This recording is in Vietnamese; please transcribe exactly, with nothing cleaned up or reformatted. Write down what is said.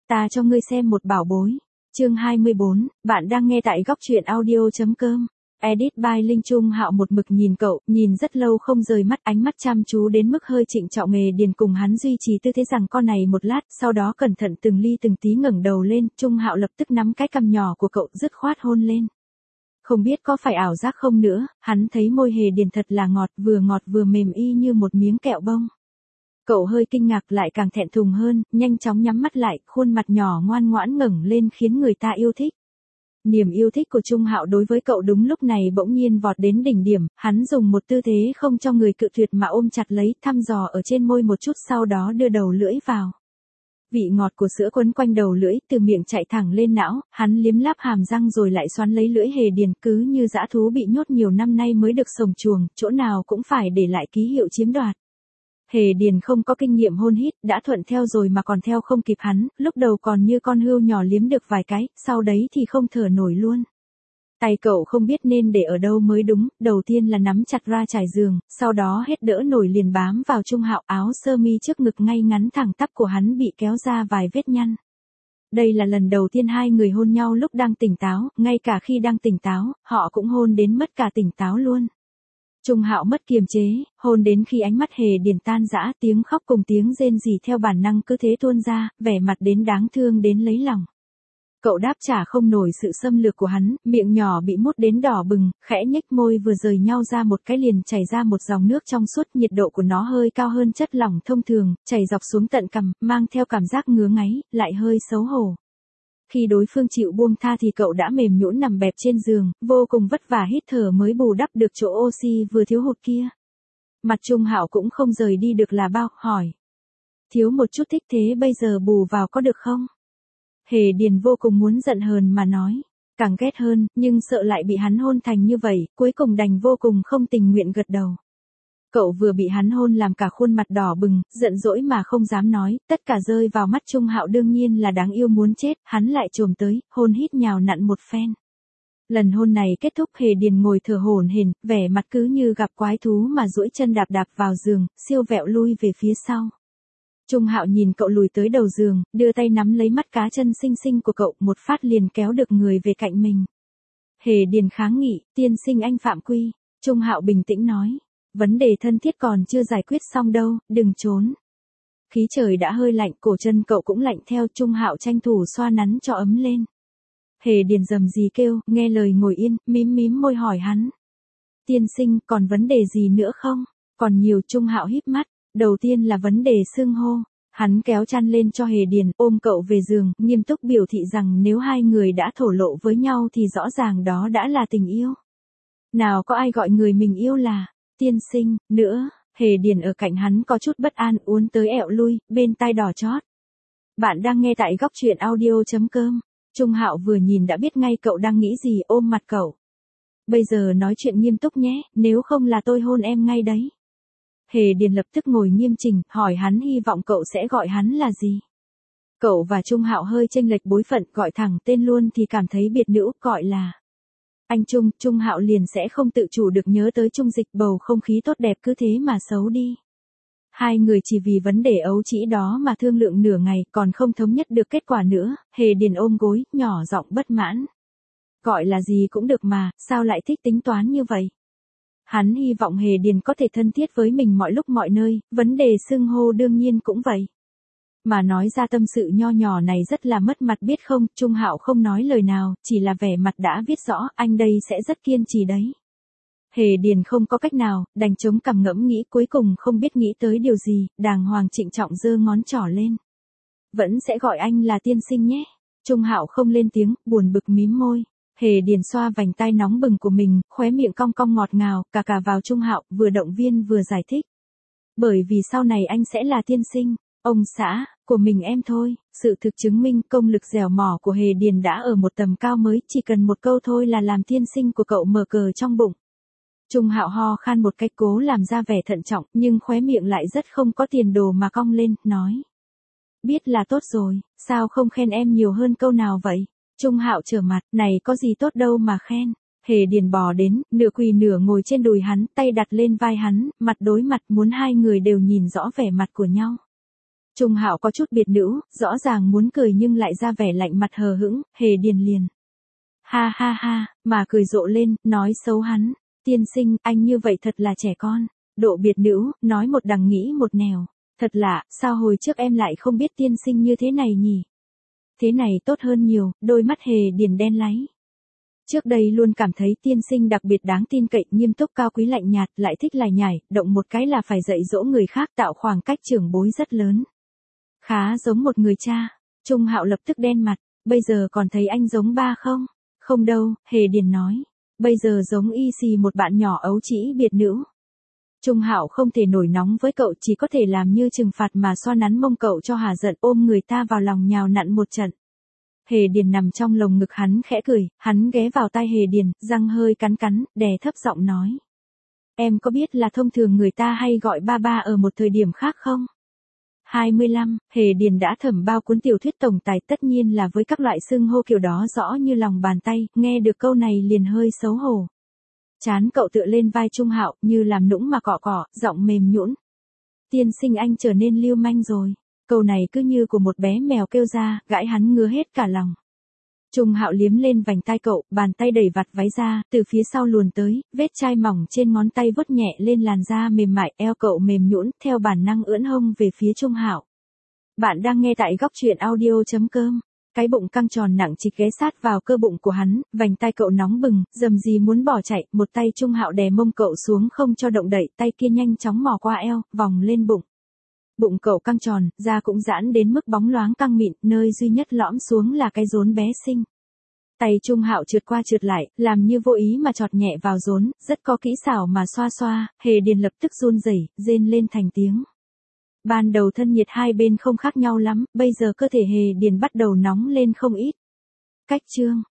ta cho ngươi xem một bảo bối. Chương hai mươi bốn, bạn đang nghe tại góc truyện audio.com. Edit by Linh. Trung Hạo một mực nhìn cậu, nhìn rất lâu không rời mắt, ánh mắt chăm chú đến mức hơi trịnh trọng. Nghề Điền cùng hắn duy trì tư thế rằng con này một lát, sau đó cẩn thận từng ly từng tí ngẩng đầu lên, Trung Hạo lập tức nắm cái cằm nhỏ của cậu dứt khoát hôn lên. Không biết có phải ảo giác không nữa, hắn thấy môi Hề Điền thật là ngọt, vừa ngọt vừa mềm y như một miếng kẹo bông. Cậu hơi kinh ngạc lại càng thẹn thùng hơn, nhanh chóng nhắm mắt lại, khuôn mặt nhỏ ngoan ngoãn ngẩng lên khiến người ta yêu thích. Niềm yêu thích của Trung Hạo đối với cậu đúng lúc này bỗng nhiên vọt đến đỉnh điểm, hắn dùng một tư thế không cho người cự tuyệt mà ôm chặt lấy, thăm dò ở trên môi một chút, sau đó đưa đầu lưỡi vào. Vị ngọt của sữa quấn quanh đầu lưỡi, từ miệng chạy thẳng lên não, hắn liếm láp hàm răng rồi lại xoắn lấy lưỡi Hề Điền, cứ như dã thú bị nhốt nhiều năm nay mới được sồng chuồng, chỗ nào cũng phải để lại ký hiệu chiếm đoạt. Hề Điền không có kinh nghiệm hôn hít, đã thuận theo rồi mà còn theo không kịp hắn, lúc đầu còn như con hươu nhỏ liếm được vài cái, sau đấy thì không thở nổi luôn. Tay cậu không biết nên để ở đâu mới đúng, đầu tiên là nắm chặt ra trải giường, sau đó hết đỡ nổi liền bám vào Trung Hạo, áo sơ mi trước ngực ngay ngắn thẳng tắp của hắn bị kéo ra vài vết nhăn. Đây là lần đầu tiên hai người hôn nhau lúc đang tỉnh táo, ngay cả khi đang tỉnh táo, họ cũng hôn đến mất cả tỉnh táo luôn. Trung Hạo mất kiềm chế, hôn đến khi ánh mắt Hề Điền tan rã, tiếng khóc cùng tiếng rên rỉ theo bản năng cứ thế tuôn ra, vẻ mặt đến đáng thương đến lấy lòng. Cậu đáp trả không nổi sự xâm lược của hắn, miệng nhỏ bị mút đến đỏ bừng, khẽ nhếch môi vừa rời nhau ra một cái liền chảy ra một dòng nước trong suốt, nhiệt độ của nó hơi cao hơn chất lỏng thông thường, chảy dọc xuống tận cằm, mang theo cảm giác ngứa ngáy, lại hơi xấu hổ. Khi đối phương chịu buông tha thì cậu đã mềm nhũn nằm bẹp trên giường, vô cùng vất vả hít thở mới bù đắp được chỗ oxy vừa thiếu hụt kia. Mặt Trung Hạo cũng không rời đi được là bao, hỏi. Thiếu một chút thích thế bây giờ bù vào có được không? Hề Điền vô cùng muốn giận hờn mà nói. Càng ghét hơn, nhưng sợ lại bị hắn hôn thành như vậy, cuối cùng đành vô cùng không tình nguyện gật đầu. Cậu vừa bị hắn hôn làm cả khuôn mặt đỏ bừng, giận dỗi mà không dám nói, tất cả rơi vào mắt Trung Hạo đương nhiên là đáng yêu muốn chết, hắn lại chồm tới, hôn hít nhào nặn một phen. Lần hôn này kết thúc, Hề Điền ngồi thở hổn hển, vẻ mặt cứ như gặp quái thú mà duỗi chân đạp đạp vào giường, siêu vẹo lui về phía sau. Trung Hạo nhìn cậu lùi tới đầu giường, đưa tay nắm lấy mắt cá chân xinh xinh của cậu, một phát liền kéo được người về cạnh mình. Hề Điền kháng nghị, tiên sinh anh phạm quy. Trung Hạo bình tĩnh nói. Vấn đề thân thiết còn chưa giải quyết xong đâu, đừng trốn. Khí trời đã hơi lạnh, cổ chân cậu cũng lạnh theo, Trung Hạo tranh thủ xoa nắn cho ấm lên. Hề Điền rầm rì kêu, nghe lời ngồi yên, mím mím môi hỏi hắn. Tiên sinh, còn vấn đề gì nữa không? Còn nhiều. Trung Hạo híp mắt, đầu tiên là vấn đề xưng hô. Hắn kéo chăn lên cho Hề Điền, ôm cậu về giường, nghiêm túc biểu thị rằng nếu hai người đã thổ lộ với nhau thì rõ ràng đó đã là tình yêu. Nào có ai gọi người mình yêu là tiên sinh, nữa. Hề Điền ở cạnh hắn có chút bất an, uốn tới ẹo lui, bên tai đỏ chót. Bạn đang nghe tại góc truyện audio.com. Trung Hạo vừa nhìn đã biết ngay cậu đang nghĩ gì, ôm mặt cậu. Bây giờ nói chuyện nghiêm túc nhé, nếu không là tôi hôn em ngay đấy. Hề Điền lập tức ngồi nghiêm chỉnh, hỏi hắn hy vọng cậu sẽ gọi hắn là gì. Cậu và Trung Hạo hơi chênh lệch bối phận, gọi thẳng tên luôn thì cảm thấy biệt nữ, gọi là anh Trung. Trung Hạo liền sẽ không tự chủ được nhớ tới Trung Dịch, bầu không khí tốt đẹp cứ thế mà xấu đi. Hai người chỉ vì vấn đề ấu trĩ đó mà thương lượng nửa ngày, còn không thống nhất được kết quả nữa. Hề Điền ôm gối, nhỏ giọng bất mãn. Gọi là gì cũng được mà, sao lại thích tính toán như vậy? Hắn hy vọng Hề Điền có thể thân thiết với mình mọi lúc mọi nơi, vấn đề xưng hô đương nhiên cũng vậy. Mà nói ra tâm sự nho nhỏ này rất là mất mặt biết không. Trung Hạo không nói lời nào, chỉ là vẻ mặt đã viết rõ, anh đây sẽ rất kiên trì đấy. Hề Điền không có cách nào, đành chống cằm ngẫm nghĩ, cuối cùng không biết nghĩ tới điều gì, đàng hoàng trịnh trọng giơ ngón trỏ lên. Vẫn sẽ gọi anh là tiên sinh nhé. Trung Hạo không lên tiếng, buồn bực mím môi. Hề Điền xoa vành tai nóng bừng của mình, khóe miệng cong cong ngọt ngào, cà cà vào Trung Hạo, vừa động viên vừa giải thích. Bởi vì sau này anh sẽ là tiên sinh, ông xã, của mình em thôi. Sự thực chứng minh công lực dẻo mỏ của Hề Điền đã ở một tầm cao mới, chỉ cần một câu thôi là làm tiên sinh của cậu mở cờ trong bụng. Trung Hạo ho khan một cách cố làm ra vẻ thận trọng, nhưng khóe miệng lại rất không có tiền đồ mà cong lên, nói. Biết là tốt rồi, sao không khen em nhiều hơn câu nào vậy? Trung Hạo trở mặt, này có gì tốt đâu mà khen. Hề Điền bò đến, nửa quỳ nửa ngồi trên đùi hắn, tay đặt lên vai hắn, mặt đối mặt muốn hai người đều nhìn rõ vẻ mặt của nhau. Trung Hạo có chút biệt nữ, rõ ràng muốn cười nhưng lại ra vẻ lạnh mặt hờ hững, Hề Điền liền. Ha ha ha, mà cười rộ lên, nói xấu hắn. Tiên sinh, anh như vậy thật là trẻ con. Độ biệt nữ, nói một đằng nghĩ một nẻo. Thật lạ, sao hồi trước em lại không biết tiên sinh như thế này nhỉ? Thế này tốt hơn nhiều, đôi mắt Hề Điền đen láy. Trước đây luôn cảm thấy tiên sinh đặc biệt đáng tin cậy, nghiêm túc cao quý lạnh nhạt, lại thích lải nhải, động một cái là phải dạy dỗ người khác, tạo khoảng cách trưởng bối rất lớn. Khá giống một người cha. Trung Hạo lập tức đen mặt, bây giờ còn thấy anh giống ba không? Không đâu, Hề Điền nói. Bây giờ giống y xì một bạn nhỏ ấu trĩ biệt nữ. Trung Hạo không thể nổi nóng với cậu, chỉ có thể làm như trừng phạt mà xoa nắn mông cậu cho hả giận, ôm người ta vào lòng nhào nặn một trận. Hề Điền nằm trong lồng ngực hắn khẽ cười, hắn ghé vào tai Hề Điền, răng hơi cắn cắn, đè thấp giọng nói. Em có biết là thông thường người ta hay gọi ba ba ở một thời điểm khác không? hai mươi lăm, Hề Điền đã thẩm bao cuốn tiểu thuyết tổng tài, tất nhiên là với các loại xưng hô kiểu đó rõ như lòng bàn tay, nghe được câu này liền hơi xấu hổ. Chán cậu tựa lên vai Trung Hạo, như làm nũng mà cọ cọ, giọng mềm nhũn. Tiên sinh anh trở nên lưu manh rồi. Câu này cứ như của một bé mèo kêu ra, gãi hắn ngứa hết cả lòng. Trung Hạo liếm lên vành tai cậu, bàn tay đẩy vạt váy ra, từ phía sau luồn tới, vết chai mỏng trên ngón tay vuốt nhẹ lên làn da mềm mại, eo cậu mềm nhũn, theo bản năng ưỡn hông về phía Trung Hạo. Bạn đang nghe tại góc truyện audio chấm com. Cái bụng căng tròn nặng trịch ghé sát vào cơ bụng của hắn, vành tai cậu nóng bừng, dầm gì muốn bỏ chạy, một tay Trung Hạo đè mông cậu xuống không cho động đậy, tay kia nhanh chóng mò qua eo, vòng lên bụng. Bụng cậu căng tròn, da cũng giãn đến mức bóng loáng căng mịn, nơi duy nhất lõm xuống là cái rốn bé xinh. Tay Trung Hạo trượt qua trượt lại, làm như vô ý mà chọt nhẹ vào rốn, rất có kỹ xảo mà xoa xoa, Hề Điền lập tức run rẩy, rên lên thành tiếng. Ban đầu thân nhiệt hai bên không khác nhau lắm, bây giờ cơ thể Hề Điền bắt đầu nóng lên không ít. Cách chương